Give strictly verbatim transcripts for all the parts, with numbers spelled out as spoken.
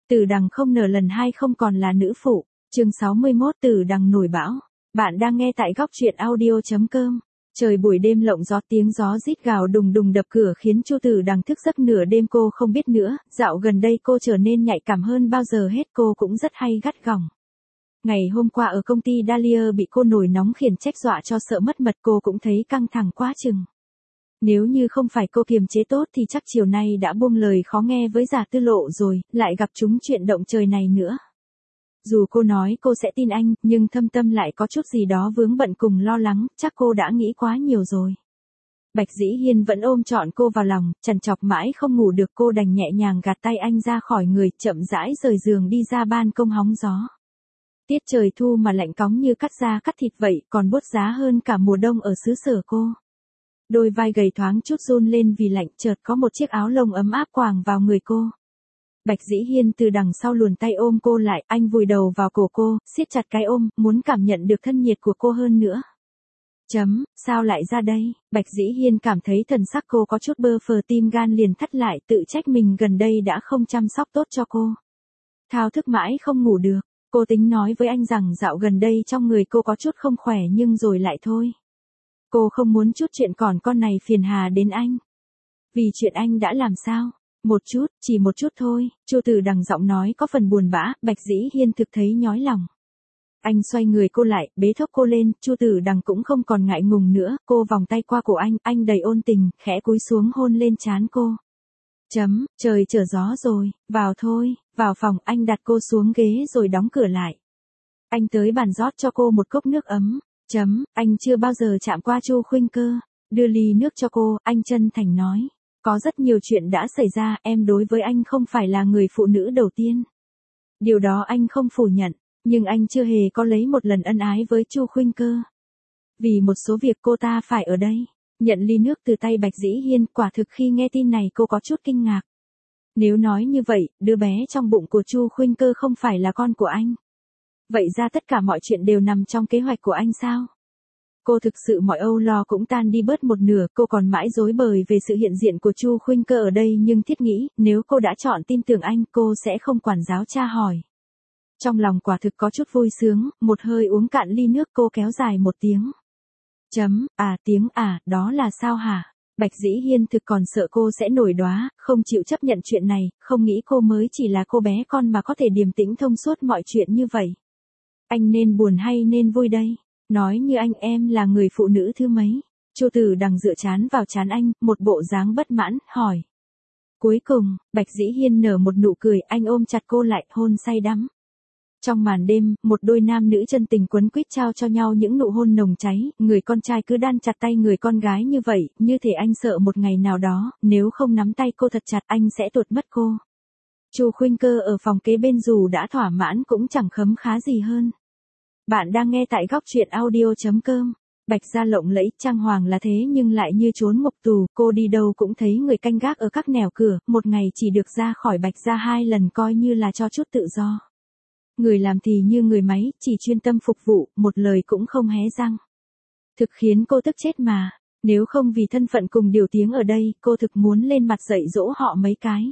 Tử Đằng không nở lần hai không còn là nữ phụ. Chương sáu mươi mốt Tử Đằng nổi bão. Bạn đang nghe tại góc truyện audio chấm com. Trời buổi đêm lộng gió, tiếng gió rít gào đùng đùng đập cửa khiến Chu Tử Đằng thức giấc nửa đêm. Cô không biết nữa, dạo gần đây cô trở nên nhạy cảm hơn bao giờ hết. Cô cũng rất hay gắt gỏng. Ngày hôm qua ở công ty Dahlia bị cô nổi nóng khiển trách dọa cho sợ mất mật, cô cũng thấy căng thẳng quá chừng. Nếu như không phải cô kiềm chế tốt thì chắc chiều nay đã buông lời khó nghe với Giả Tư Lộ rồi, lại gặp chúng chuyện động trời này nữa. Dù cô nói cô sẽ tin anh, nhưng thâm tâm lại có chút gì đó vướng bận cùng lo lắng, chắc cô đã nghĩ quá nhiều rồi. Bạch Dĩ Hiên vẫn ôm trọn cô vào lòng, trằn trọc mãi không ngủ được, cô đành nhẹ nhàng gạt tay anh ra khỏi người, chậm rãi rời giường đi ra ban công hóng gió. Tiết trời thu mà lạnh cóng như cắt da cắt thịt vậy, còn buốt giá hơn cả mùa đông ở xứ sở cô. Đôi vai gầy thoáng chút run lên vì lạnh, chợt có một chiếc áo lông ấm áp quàng vào người cô. Bạch Dĩ Hiên từ đằng sau luồn tay ôm cô lại, anh vùi đầu vào cổ cô, siết chặt cái ôm, muốn cảm nhận được thân nhiệt của cô hơn nữa. Chấm, sao lại ra đây? Bạch Dĩ Hiên cảm thấy thần sắc cô có chút bơ phờ, tim gan liền thắt lại, tự trách mình gần đây đã không chăm sóc tốt cho cô. Thao thức mãi không ngủ được, cô tính nói với anh rằng dạo gần đây trong người cô có chút không khỏe nhưng rồi lại thôi. Cô không muốn chút chuyện còn con này phiền hà đến anh. Vì chuyện anh đã làm sao? Một chút, chỉ một chút thôi. Chu Tử Đằng giọng nói có phần buồn bã, Bạch Dĩ Hiên thực thấy nhói lòng. Anh xoay người cô lại, bế thốc cô lên, Chu Tử Đằng cũng không còn ngại ngùng nữa, cô vòng tay qua cổ anh, anh đầy ôn tình, khẽ cúi xuống hôn lên trán cô. Chấm, trời trở gió rồi, vào thôi, vào phòng, anh đặt cô xuống ghế rồi đóng cửa lại. Anh tới bàn rót cho cô một cốc nước ấm. Chấm, anh chưa bao giờ chạm qua Chu Khuynh Cơ. Đưa ly nước cho cô, anh chân thành nói. Có rất nhiều chuyện đã xảy ra, em đối với anh không phải là người phụ nữ đầu tiên. Điều đó anh không phủ nhận, nhưng anh chưa hề có lấy một lần ân ái với Chu Khuynh Cơ. Vì một số việc cô ta phải ở đây. Nhận ly nước từ tay Bạch Dĩ Hiên, quả thực khi nghe tin này cô có chút kinh ngạc. Nếu nói như vậy, đứa bé trong bụng của Chu Khuynh Cơ không phải là con của anh. Vậy ra tất cả mọi chuyện đều nằm trong kế hoạch của anh sao? Cô thực sự mọi âu lo cũng tan đi bớt một nửa, cô còn mãi rối bời về sự hiện diện của Chu Khuynh Cơ ở đây, nhưng thiết nghĩ, nếu cô đã chọn tin tưởng anh, cô sẽ không quản giáo tra hỏi. Trong lòng quả thực có chút vui sướng, một hơi uống cạn ly nước, cô kéo dài một tiếng. Chấm, à tiếng à, đó là sao hả? Bạch Dĩ Hiên thực còn sợ cô sẽ nổi đoá, không chịu chấp nhận chuyện này, không nghĩ cô mới chỉ là cô bé con mà có thể điềm tĩnh thông suốt mọi chuyện như vậy. Anh nên buồn hay nên vui đây? Nói như anh, em là người phụ nữ thứ mấy? Chu Tử Đằng dựa trán vào trán anh, một bộ dáng bất mãn, hỏi. Cuối cùng, Bạch Dĩ Hiên nở một nụ cười, anh ôm chặt cô lại, hôn say đắm. Trong màn đêm, một đôi nam nữ chân tình quấn quýt trao cho nhau những nụ hôn nồng cháy, người con trai cứ đan chặt tay người con gái như vậy, như thể anh sợ một ngày nào đó, nếu không nắm tay cô thật chặt anh sẽ tuột mất cô. Chu Khuynh Cơ ở phòng kế bên dù đã thỏa mãn cũng chẳng khấm khá gì hơn. Bạn đang nghe tại góc truyện audio chấm com. Bạch gia lộng lẫy, trang hoàng là thế nhưng lại như trốn ngục tù, cô đi đâu cũng thấy người canh gác ở các nẻo cửa, một ngày chỉ được ra khỏi Bạch gia hai lần coi như là cho chút tự do. Người làm thì như người máy, chỉ chuyên tâm phục vụ, một lời cũng không hé răng. Thực khiến cô tức chết mà, nếu không vì thân phận cùng điều tiếng ở đây, cô thực muốn lên mặt dạy dỗ họ mấy cái.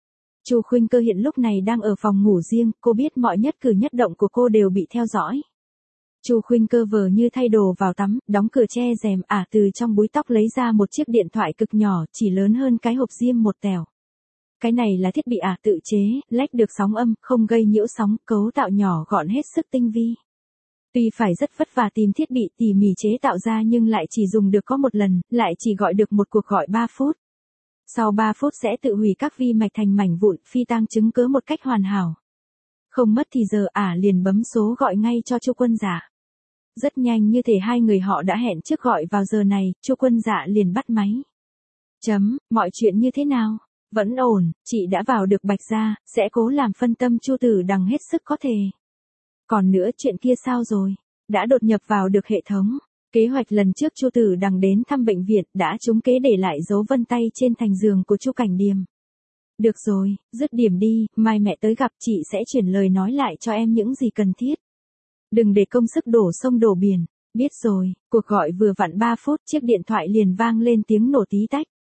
Chu Khuynh Cơ hiện lúc này đang ở phòng ngủ riêng, cô biết mọi nhất cử nhất động của cô đều bị theo dõi. Chu Khuynh Cơ vờ như thay đồ vào tắm, đóng cửa che rèm, ả à, từ trong búi tóc lấy ra một chiếc điện thoại cực nhỏ, chỉ lớn hơn cái hộp diêm một tẻo. Cái này là thiết bị ả à, tự chế, lách được sóng âm, không gây nhiễu sóng, cấu tạo nhỏ gọn hết sức tinh vi. Tuy phải rất vất vả tìm thiết bị tỉ mỉ chế tạo ra nhưng lại chỉ dùng được có một lần, lại chỉ gọi được một cuộc gọi ba phút. Sau ba phút sẽ tự hủy các vi mạch thành mảnh vụn, phi tang chứng cứ một cách hoàn hảo. Không mất thì giờ ả à, liền bấm số gọi ngay cho Chu Quân Dạ. Rất nhanh, như thể hai người họ đã hẹn trước gọi vào giờ này, Chu Quân Dạ liền bắt máy. Chấm, mọi chuyện như thế nào? Vẫn ổn, chị đã vào được Bạch gia, sẽ cố làm phân tâm Chu Tử Đằng hết sức có thể. Còn nữa, chuyện kia sao rồi? Đã đột nhập vào được hệ thống. Kế hoạch lần trước Chu Tử Đằng đến thăm bệnh viện đã trúng kế để lại dấu vân tay trên thành giường của Chu Cảnh Điềm. Được rồi, dứt điểm đi, mai mẹ tới gặp chị sẽ chuyển lời nói lại cho em những gì cần thiết. Đừng để công sức đổ sông đổ biển. Biết rồi, cuộc gọi vừa vặn ba phút, chiếc điện thoại liền vang lên tiếng nổ tí tách.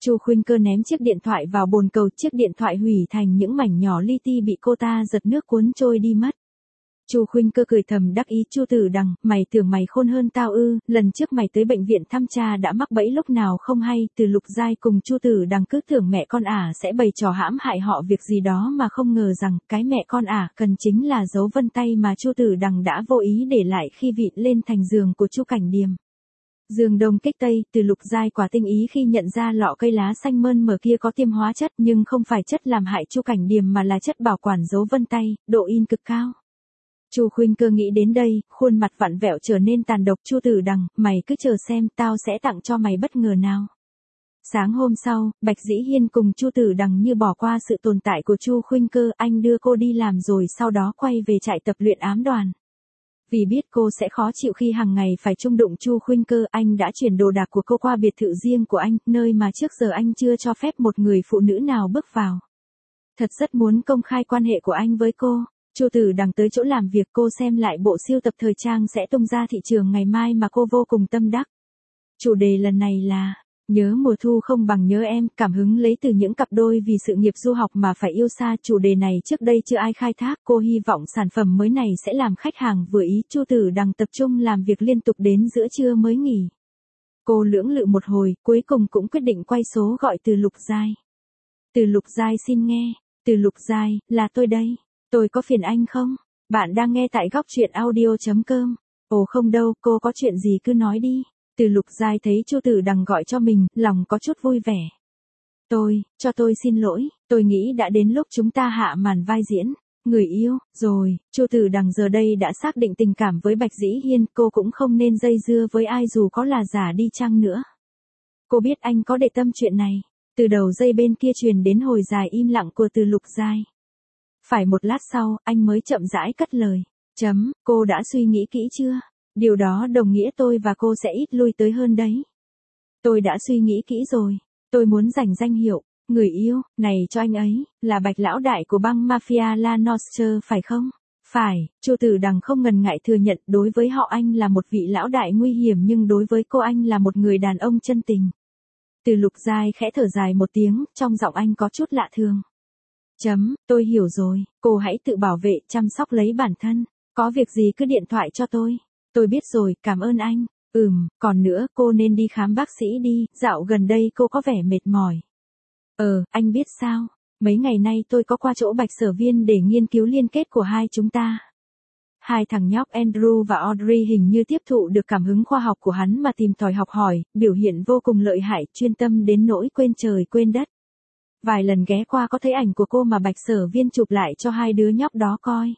Chu Khuynh Cơ ném chiếc điện thoại vào bồn cầu, chiếc điện thoại hủy thành những mảnh nhỏ li ti bị cô ta giật nước cuốn trôi đi mất. Chu Khuynh Cơ cười thầm đắc ý, Chu Tử Đằng, mày tưởng mày khôn hơn tao ư? Lần trước mày tới bệnh viện thăm cha đã mắc bẫy lúc nào không hay, Từ Lục Giai cùng Chu Tử Đằng cứ tưởng mẹ con ả sẽ bày trò hãm hại họ việc gì đó mà không ngờ rằng cái mẹ con ả cần chính là dấu vân tay mà Chu Tử Đằng đã vô ý để lại khi vịn lên thành giường của Chu Cảnh Điềm. Giường đông kích tây, Từ Lục Giai quả tinh ý khi nhận ra lọ cây lá xanh mơn mởn kia có tiêm hóa chất, nhưng không phải chất làm hại Chu Cảnh Điềm mà là chất bảo quản dấu vân tay, độ in cực cao. Chu Khuynh Cơ nghĩ đến đây, khuôn mặt vặn vẹo trở nên tàn độc. Chu Tử Đằng, mày cứ chờ xem, tao sẽ tặng cho mày bất ngờ nào. Sáng hôm sau, Bạch Dĩ Hiên cùng Chu Tử Đằng như bỏ qua sự tồn tại của Chu Khuynh Cơ, anh đưa cô đi làm rồi sau đó quay về trại tập luyện ám đoàn. Vì biết cô sẽ khó chịu khi hàng ngày phải chung đụng Chu Khuynh Cơ, anh đã chuyển đồ đạc của cô qua biệt thự riêng của anh, nơi mà trước giờ anh chưa cho phép một người phụ nữ nào bước vào. Thật rất muốn công khai quan hệ của anh với cô. Chu Tử Đằng tới chỗ làm việc cô xem lại bộ siêu tập thời trang sẽ tung ra thị trường ngày mai mà cô vô cùng tâm đắc. Chủ đề lần này là nhớ mùa thu không bằng nhớ em, cảm hứng lấy từ những cặp đôi vì sự nghiệp du học mà phải yêu xa. Chủ đề này trước đây chưa ai khai thác, cô hy vọng sản phẩm mới này sẽ làm khách hàng vừa ý. Chu Tử Đằng tập trung làm việc liên tục đến giữa trưa mới nghỉ. Cô lưỡng lự một hồi, cuối cùng cũng quyết định quay số gọi Từ Lục Giai. Từ Lục Giai xin nghe. Từ Lục Giai, là tôi đây. Tôi có phiền anh không? Bạn đang nghe tại góc truyện audio chấm com. Ồ không đâu, cô có chuyện gì cứ nói đi. Từ Lục Giai thấy Chu Tử Đằng gọi cho mình, lòng có chút vui vẻ. Tôi, cho tôi xin lỗi, tôi nghĩ đã đến lúc chúng ta hạ màn vai diễn. Người yêu, rồi, Chu Tử Đằng giờ đây đã xác định tình cảm với Bạch Dĩ Hiên, cô cũng không nên dây dưa với ai dù có là giả đi chăng nữa. Cô biết anh có để tâm chuyện này. Từ đầu dây bên kia truyền đến hồi dài im lặng của Từ Lục Giai. Phải một lát sau, anh mới chậm rãi cất lời. Chấm, cô đã suy nghĩ kỹ chưa? Điều đó đồng nghĩa tôi và cô sẽ ít lui tới hơn đấy. Tôi đã suy nghĩ kỹ rồi. Tôi muốn giành danh hiệu, người yêu, này cho anh ấy, là Bạch lão đại của băng mafia La Nostra phải không? Phải, Chu Tử Đằng không ngần ngại thừa nhận, đối với họ anh là một vị lão đại nguy hiểm nhưng đối với cô anh là một người đàn ông chân tình. Từ Lục Giai khẽ thở dài một tiếng, trong giọng anh có chút lạ thường. Chấm, tôi hiểu rồi, cô hãy tự bảo vệ, chăm sóc lấy bản thân. Có việc gì cứ điện thoại cho tôi. Tôi biết rồi, cảm ơn anh. Ừm, còn nữa, cô nên đi khám bác sĩ đi, dạo gần đây cô có vẻ mệt mỏi. Ờ, anh biết sao? Mấy ngày nay tôi có qua chỗ Bạch Sở Viên để nghiên cứu liên kết của hai chúng ta. Hai thằng nhóc Andrew và Audrey hình như tiếp thụ được cảm hứng khoa học của hắn mà tìm tòi học hỏi, biểu hiện vô cùng lợi hại, chuyên tâm đến nỗi quên trời quên đất. Vài lần ghé qua có thấy ảnh của cô mà Bạch Sở Viên chụp lại cho hai đứa nhóc đó coi.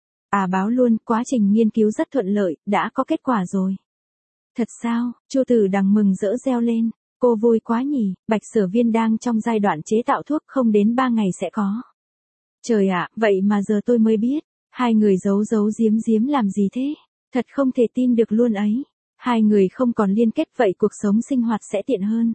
À báo luôn, quá trình nghiên cứu rất thuận lợi, đã có kết quả rồi. Thật sao? Chu Tử Đằng mừng rỡ reo lên. Cô vui quá nhỉ, Bạch Sở Viên đang trong giai đoạn chế tạo thuốc, không đến ba ngày sẽ có. Trời ạ, vậy mà giờ tôi mới biết. Hai người giấu giấu giếm giếm làm gì thế? Thật không thể tin được luôn ấy. Hai người không còn liên kết vậy cuộc sống sinh hoạt sẽ tiện hơn.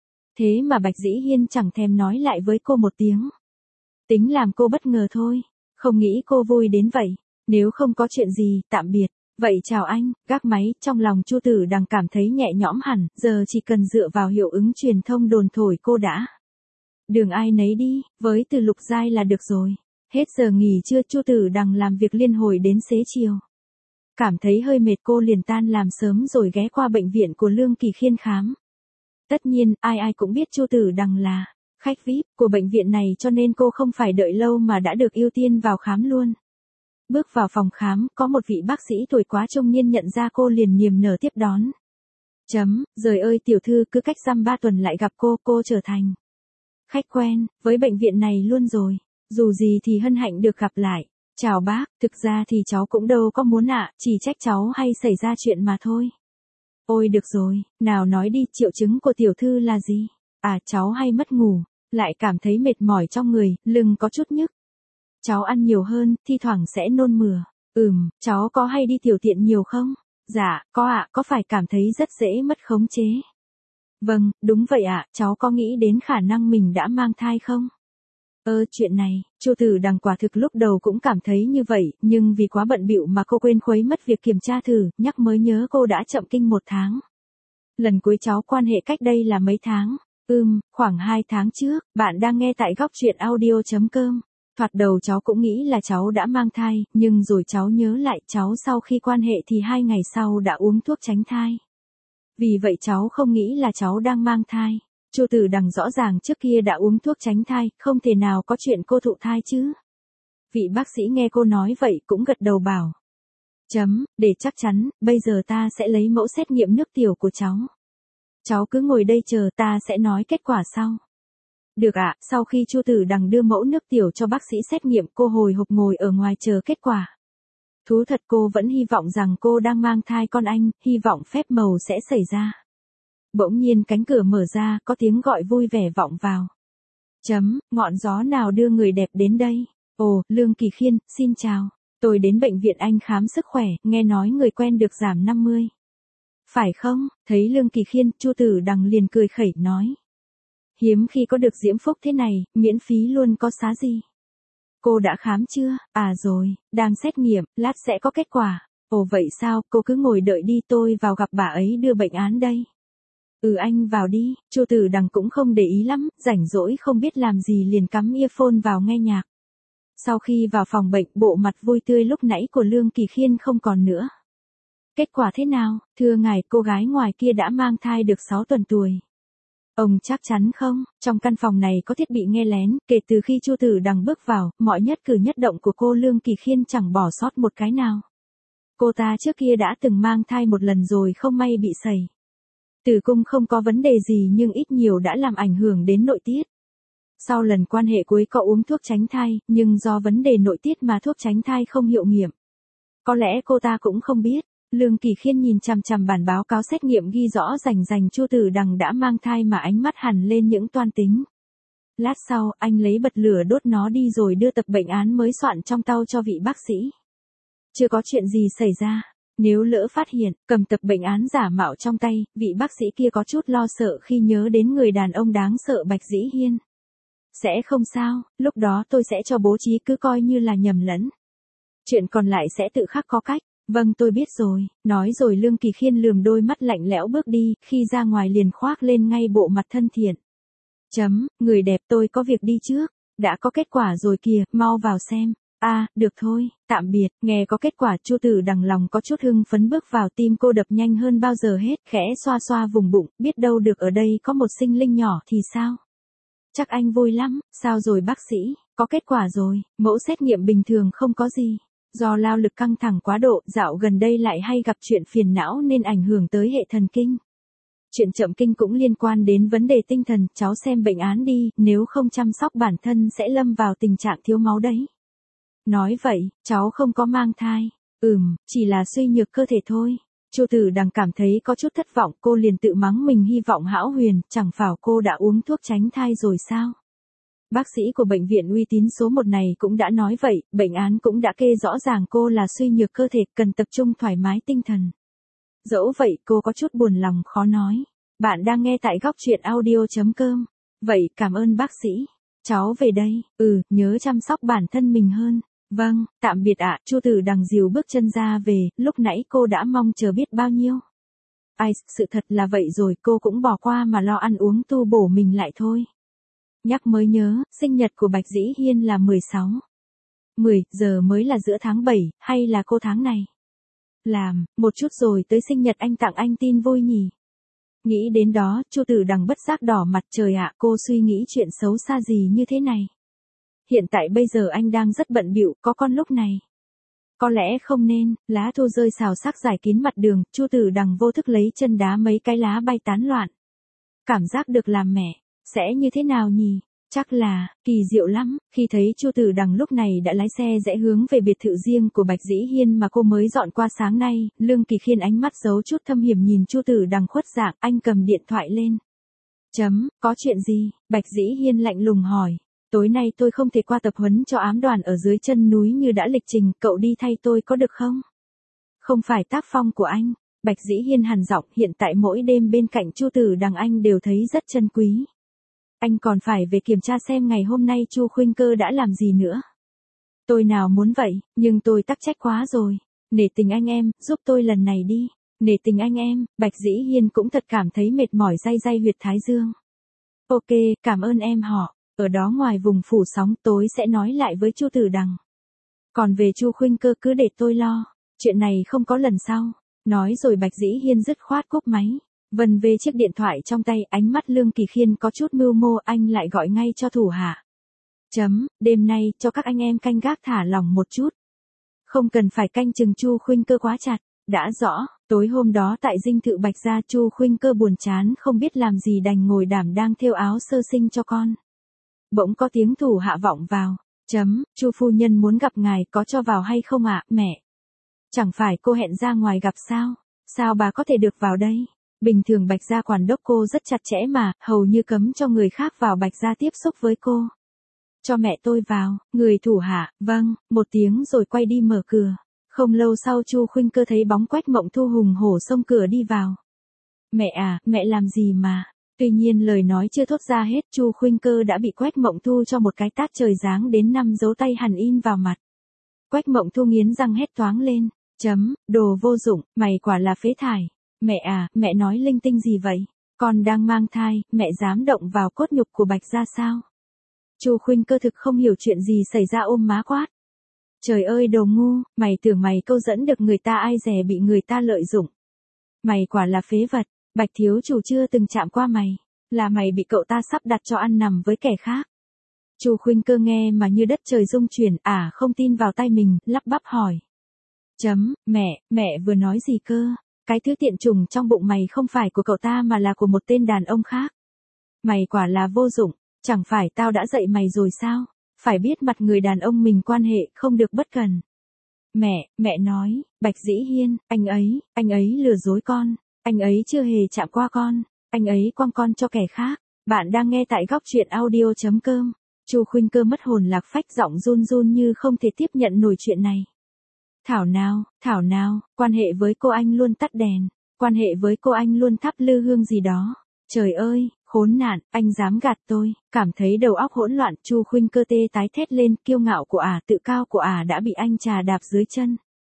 Thế mà Bạch Dĩ Hiên chẳng thèm nói lại với cô một tiếng. Tính làm cô bất ngờ thôi. Không nghĩ cô vui đến vậy. Nếu không có chuyện gì, tạm biệt. Vậy chào anh, gác máy, trong lòng Chu Tử Đằng cảm thấy nhẹ nhõm hẳn, giờ chỉ cần dựa vào hiệu ứng truyền thông đồn thổi cô đã. Đường ai nấy đi, với Từ Lục Giai là được rồi. Hết giờ nghỉ trưa Chu Tử Đằng làm việc liên hồi đến xế chiều. Cảm thấy hơi mệt cô liền tan làm sớm rồi ghé qua bệnh viện của Lương Kỳ Khiên khám. Tất nhiên, ai ai cũng biết Chu Tử Đằng là khách vi ai pi của bệnh viện này cho nên cô không phải đợi lâu mà đã được ưu tiên vào khám luôn. Bước vào phòng khám, có một vị bác sĩ tuổi quá trung niên nhận ra cô liền niềm nở tiếp đón. Chấm, rời ơi tiểu thư cứ cách dăm ba tuần lại gặp cô, cô trở thành khách quen, với bệnh viện này luôn rồi. Dù gì thì hân hạnh được gặp lại. Chào bác, thực ra thì cháu cũng đâu có muốn ạ, à, chỉ trách cháu hay xảy ra chuyện mà thôi. Ôi được rồi, nào nói đi, triệu chứng của tiểu thư là gì? À cháu hay mất ngủ, lại cảm thấy mệt mỏi trong người, lưng có chút nhức. Cháu ăn nhiều hơn, thi thoảng sẽ nôn mửa. Ừm, cháu có hay đi tiểu tiện nhiều không? Dạ, có ạ, à, có phải cảm thấy rất dễ mất khống chế? Vâng, đúng vậy ạ, à, cháu có nghĩ đến khả năng mình đã mang thai không? Ơ, chuyện này, Chu Tử Đằng quả thực lúc đầu cũng cảm thấy như vậy, nhưng vì quá bận bịu mà cô quên khuấy mất việc kiểm tra thử, nhắc mới nhớ cô đã chậm kinh một tháng. Lần cuối cháu quan hệ cách đây là mấy tháng? Ừm, khoảng hai tháng trước, bạn đang nghe tại góc chuyện audio.com. Thoạt đầu cháu cũng nghĩ là cháu đã mang thai, nhưng rồi cháu nhớ lại cháu sau khi quan hệ thì hai ngày sau đã uống thuốc tránh thai. Vì vậy cháu không nghĩ là cháu đang mang thai. Chu Tử Đằng rõ ràng trước kia đã uống thuốc tránh thai, không thể nào có chuyện cô thụ thai chứ. Vị bác sĩ nghe cô nói vậy cũng gật đầu bảo. Chấm, để chắc chắn, bây giờ ta sẽ lấy mẫu xét nghiệm nước tiểu của cháu. Cháu cứ ngồi đây chờ, ta sẽ nói kết quả sau. Được ạ, sau khi Chu Tử Đằng đưa mẫu nước tiểu cho bác sĩ xét nghiệm, cô hồi hộp ngồi ở ngoài chờ kết quả. Thú thật cô vẫn hy vọng rằng cô đang mang thai con anh, hy vọng phép màu sẽ xảy ra. Bỗng nhiên cánh cửa mở ra, có tiếng gọi vui vẻ vọng vào. Chấm, ngọn gió nào đưa người đẹp đến đây? Ồ, Lương Kỳ Khiên, xin chào. Tôi đến bệnh viện anh khám sức khỏe, nghe nói người quen được giảm năm mươi. Phải không? Thấy Lương Kỳ Khiên, Chu Tử Đằng liền cười khẩy nói. Hiếm khi có được diễm phúc thế này, miễn phí luôn có xá gì. Cô đã khám chưa? À rồi, đang xét nghiệm, lát sẽ có kết quả. Ồ vậy sao, cô cứ ngồi đợi đi, tôi vào gặp bà ấy đưa bệnh án đây. Ừ anh vào đi, Chu Tử Đằng cũng không để ý lắm, rảnh rỗi không biết làm gì liền cắm earphone vào nghe nhạc. Sau khi vào phòng bệnh, bộ mặt vui tươi lúc nãy của Lương Kỳ Khiên không còn nữa. Kết quả thế nào? Thưa ngài, cô gái ngoài kia đã mang thai được sáu tuần tuổi. Ông chắc chắn không? Trong căn phòng này có thiết bị nghe lén, kể từ khi Chu Tử Đằng bước vào, mọi nhất cử nhất động của cô Lương Kỳ Khiên chẳng bỏ sót một cái nào. Cô ta trước kia đã từng mang thai một lần rồi không may bị sẩy. Tử cung không có vấn đề gì nhưng ít nhiều đã làm ảnh hưởng đến nội tiết. Sau lần quan hệ cuối có uống thuốc tránh thai, nhưng do vấn đề nội tiết mà thuốc tránh thai không hiệu nghiệm. Có lẽ cô ta cũng không biết. Lương Kỳ Khiên nhìn chằm chằm bản báo cáo xét nghiệm ghi rõ rành rành Chu Tử Đằng đã mang thai mà ánh mắt hằn lên những toan tính. Lát sau, anh lấy bật lửa đốt nó đi rồi đưa tập bệnh án mới soạn trong tau cho vị bác sĩ. Chưa có chuyện gì xảy ra. Nếu lỡ phát hiện, cầm tập bệnh án giả mạo trong tay, vị bác sĩ kia có chút lo sợ khi nhớ đến người đàn ông đáng sợ Bạch Dĩ Hiên. Sẽ không sao, lúc đó tôi sẽ cho bố trí cứ coi như là nhầm lẫn. Chuyện còn lại sẽ tự khắc có cách. Vâng tôi biết rồi, nói rồi Lương Kỳ Khiên lườm đôi mắt lạnh lẽo bước đi, khi ra ngoài liền khoác lên ngay bộ mặt thân thiện. Chấm, người đẹp tôi có việc đi trước, đã có kết quả rồi kìa, mau vào xem. A, à, được thôi, tạm biệt, nghe có kết quả Chu Tử Đằng lòng có chút hưng phấn bước vào, tim cô đập nhanh hơn bao giờ hết, khẽ xoa xoa vùng bụng, biết đâu được ở đây có một sinh linh nhỏ thì sao? Chắc anh vui lắm, sao rồi bác sĩ, có kết quả rồi, mẫu xét nghiệm bình thường không có gì. Do lao lực căng thẳng quá độ, dạo gần đây lại hay gặp chuyện phiền não nên ảnh hưởng tới hệ thần kinh. Chuyện chậm kinh cũng liên quan đến vấn đề tinh thần, cháu xem bệnh án đi, nếu không chăm sóc bản thân sẽ lâm vào tình trạng thiếu máu đấy. Nói vậy, cháu không có mang thai. Ừm, chỉ là suy nhược cơ thể thôi. Chu Tử Đằng cảm thấy có chút thất vọng, cô liền tự mắng mình hy vọng hão huyền, chẳng phải cô đã uống thuốc tránh thai rồi sao? Bác sĩ của bệnh viện uy tín số một này cũng đã nói vậy, bệnh án cũng đã kê rõ ràng cô là suy nhược cơ thể, cần tập trung thoải mái tinh thần. Dẫu vậy cô có chút buồn lòng khó nói. Bạn đang nghe tại góc chuyện audio.com. Vậy cảm ơn bác sĩ. Cháu về đây, ừ, nhớ chăm sóc bản thân mình hơn. Vâng, tạm biệt ạ. Chu Tử Đằng dìu bước chân ra về, lúc nãy cô đã mong chờ biết bao nhiêu. Ai, sự thật là vậy rồi, cô cũng bỏ qua mà lo ăn uống tu bổ mình lại thôi. Nhắc mới nhớ, sinh nhật của Bạch Dĩ Hiên là mười sáu. mười giờ mới là giữa tháng bảy, hay là cô tháng này? Làm, một chút rồi tới sinh nhật anh tặng anh tin vui nhỉ? Nghĩ đến đó, Chu Tử Đằng bất giác đỏ mặt, trời ạ, cô suy nghĩ chuyện xấu xa gì như thế này? Hiện tại bây giờ anh đang rất bận bịu, có con lúc này. Có lẽ không nên, lá thu rơi xào xạc rải kín mặt đường, Chu Tử Đằng vô thức lấy chân đá mấy cái lá bay tán loạn. Cảm giác được làm mẹ, sẽ như thế nào nhỉ? Chắc là, kỳ diệu lắm, khi thấy Chu Tử Đằng lúc này đã lái xe rẽ hướng về biệt thự riêng của Bạch Dĩ Hiên mà cô mới dọn qua sáng nay, Lương Kỳ Khiên ánh mắt giấu chút thâm hiểm nhìn Chu Tử Đằng khuất dạng, anh cầm điện thoại lên. Chấm, có chuyện gì? Bạch Dĩ Hiên lạnh lùng hỏi. Tối nay tôi không thể qua tập huấn cho ám đoàn ở dưới chân núi như đã lịch trình, cậu đi thay tôi có được không? Không phải tác phong của anh. Bạch Dĩ Hiên hằn giọng, hiện tại mỗi đêm bên cạnh Chu Tử Đằng anh đều thấy rất chân quý. Anh còn phải về kiểm tra xem ngày hôm nay Chu Khuynh Cơ đã làm gì nữa. Tôi nào muốn vậy, nhưng tôi tắc trách quá rồi. Nể tình anh em, giúp tôi lần này đi. Nể tình anh em, Bạch Dĩ Hiên cũng thật cảm thấy mệt mỏi day day huyệt thái dương. Ok, cảm ơn em họ, ở đó ngoài vùng phủ sóng tối sẽ nói lại với Chu Tử Đằng. Còn về Chu Khuynh Cơ cứ để tôi lo, chuyện này không có lần sau. Nói rồi Bạch Dĩ Hiên dứt khoát cúp máy. Vân về chiếc điện thoại trong tay, ánh mắt Lương Kỳ Khiên có chút mưu mô, anh lại gọi ngay cho thủ hạ. Chấm, đêm nay cho các anh em canh gác thả lỏng một chút. Không cần phải canh chừng Chu Khuynh Cơ quá chặt. Đã rõ, tối hôm đó tại dinh thự Bạch gia, Chu Khuynh Cơ buồn chán không biết làm gì đành ngồi đảm đang thêu áo sơ sinh cho con. Bỗng có tiếng thủ hạ vọng vào. Chấm, Chu phu nhân muốn gặp ngài, có cho vào hay không ạ, mẹ? Chẳng phải cô hẹn ra ngoài gặp sao? Sao bà có thể được vào đây? Bình thường Bạch gia quản đốc cô rất chặt chẽ mà, hầu như cấm cho người khác vào Bạch gia tiếp xúc với cô. Cho mẹ tôi vào, người thủ hạ, vâng, một tiếng rồi quay đi mở cửa. Không lâu sau Chu Khuynh Cơ thấy bóng Quách Mộng Thu hùng hổ xông cửa đi vào. Mẹ à, mẹ làm gì mà? Tuy nhiên lời nói chưa thốt ra hết, Chu Khuynh Cơ đã bị Quách Mộng Thu cho một cái tát trời giáng đến năm dấu tay hằn in vào mặt. Quách Mộng Thu nghiến răng hét toáng lên. Chấm, đồ vô dụng, mày quả là phế thải. Mẹ à, mẹ nói linh tinh gì vậy? Con đang mang thai, mẹ dám động vào cốt nhục của Bạch gia sao? Chu Khuynh Cơ thực không hiểu chuyện gì xảy ra, ôm má quát. Trời ơi đồ ngu, mày tưởng mày câu dẫn được người ta, ai dè bị người ta lợi dụng. Mày quả là phế vật, Bạch thiếu chủ chưa từng chạm qua mày, là mày bị cậu ta sắp đặt cho ăn nằm với kẻ khác. Chu Khuynh Cơ nghe mà như đất trời rung chuyển, à không tin vào tai mình, lắp bắp hỏi. Chấm, mẹ, mẹ vừa nói gì cơ? Cái thứ tiện trùng trong bụng mày không phải của cậu ta mà là của một tên đàn ông khác. Mày quả là vô dụng, chẳng phải tao đã dạy mày rồi sao? Phải biết mặt người đàn ông mình quan hệ, không được bất cần. Mẹ, mẹ nói, Bạch Dĩ Hiên, anh ấy, anh ấy lừa dối con, anh ấy chưa hề chạm qua con, anh ấy quăng con cho kẻ khác. Bạn đang nghe tại góc truyện audio chấm com. Chu Khuynh Cơ mất hồn lạc phách, giọng run run như không thể tiếp nhận nổi chuyện này. Thảo nào, thảo nào, quan hệ với cô anh luôn tắt đèn, quan hệ với cô anh luôn thắp lư hương gì đó. Trời ơi, khốn nạn, anh dám gạt tôi. Cảm thấy đầu óc hỗn loạn, Chu Khuynh Cơ tê tái thét lên, kiêu ngạo của ả, tự cao của ả đã bị anh trà đạp dưới chân.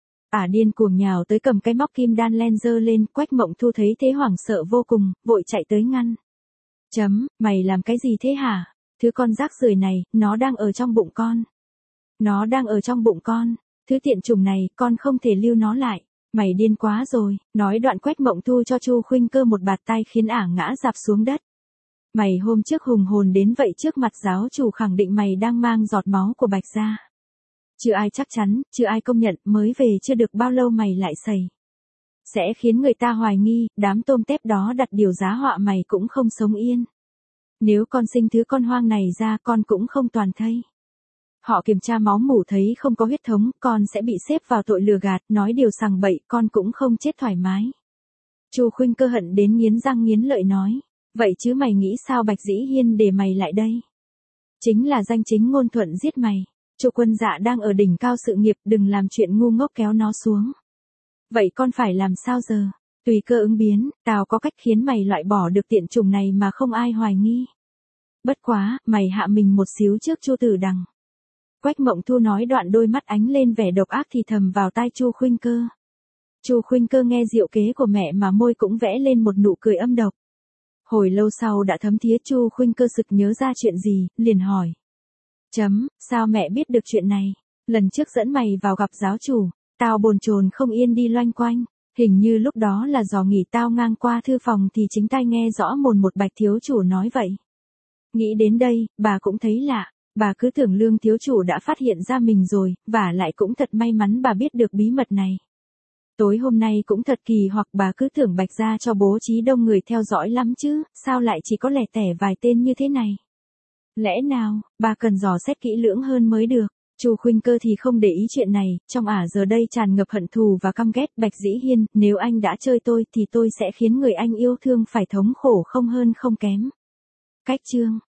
Ả điên cuồng nhào tới cầm cái móc kim đan len giơ lên, Quách Mộng Thu thấy thế hoảng sợ vô cùng, vội chạy tới ngăn. Chấm, mày làm cái gì thế hả? Thứ con rác rưởi này, nó đang ở trong bụng con. Nó đang ở trong bụng con. Thứ tiện trùng này, con không thể lưu nó lại. Mày điên quá rồi. Nói đoạn Quách Mộng Thu cho Chu Khuynh Cơ một bạt tay khiến ả ngã rạp xuống đất. Mày hôm trước hùng hồn đến vậy, trước mặt giáo chủ khẳng định mày đang mang giọt máu của Bạch gia. Chưa ai chắc chắn, chưa ai công nhận, mới về chưa được bao lâu mày lại sẩy. Sẽ khiến người ta hoài nghi, đám tôm tép đó đặt điều giá họa mày cũng không sống yên. Nếu con sinh thứ con hoang này ra, con cũng không toàn thây. Họ kiểm tra máu mủ thấy không có huyết thống, con sẽ bị xếp vào tội lừa gạt, nói điều sằng bậy, con cũng không chết thoải mái. Chu Khuynh Cơ hận đến nghiến răng nghiến lợi nói. Vậy chứ mày nghĩ sao Bạch Dĩ Hiên để mày lại đây? Chính là danh chính ngôn thuận giết mày. Chu Quân Dạ đang ở đỉnh cao sự nghiệp, đừng làm chuyện ngu ngốc kéo nó xuống. Vậy con phải làm sao giờ? Tùy cơ ứng biến, tao có cách khiến mày loại bỏ được tiện chủng này mà không ai hoài nghi. Bất quá, mày hạ mình một xíu trước Chu Tử Đằng. Quách Mộng Thu nói đoạn, đôi mắt ánh lên vẻ độc ác thì thầm vào tai Chu Khuynh Cơ. Chu Khuynh Cơ nghe diệu kế của mẹ mà môi cũng vẽ lên một nụ cười âm độc. Hồi lâu sau đã thấm thía, Chu Khuynh Cơ sực nhớ ra chuyện gì, liền hỏi. Chấm, sao mẹ biết được chuyện này? Lần trước dẫn mày vào gặp giáo chủ, tao bồn chồn không yên đi loanh quanh, hình như lúc đó là dò nghỉ tao ngang qua thư phòng thì chính tai nghe rõ mồn một Bạch thiếu chủ nói vậy. Nghĩ đến đây, bà cũng thấy lạ, bà cứ tưởng Lương thiếu chủ đã phát hiện ra mình rồi, và lại cũng thật may mắn bà biết được bí mật này. Tối hôm nay cũng thật kỳ, hoặc bà cứ tưởng Bạch gia cho bố trí đông người theo dõi lắm chứ, sao lại chỉ có lẻ tẻ vài tên như thế này? Lẽ nào, bà cần dò xét kỹ lưỡng hơn mới được. Chu Khuynh Cơ thì không để ý chuyện này, trong ả giờ đây tràn ngập hận thù và căm ghét. Bạch Dĩ Hiên, nếu anh đã chơi tôi thì tôi sẽ khiến người anh yêu thương phải thống khổ không hơn không kém. Cách chương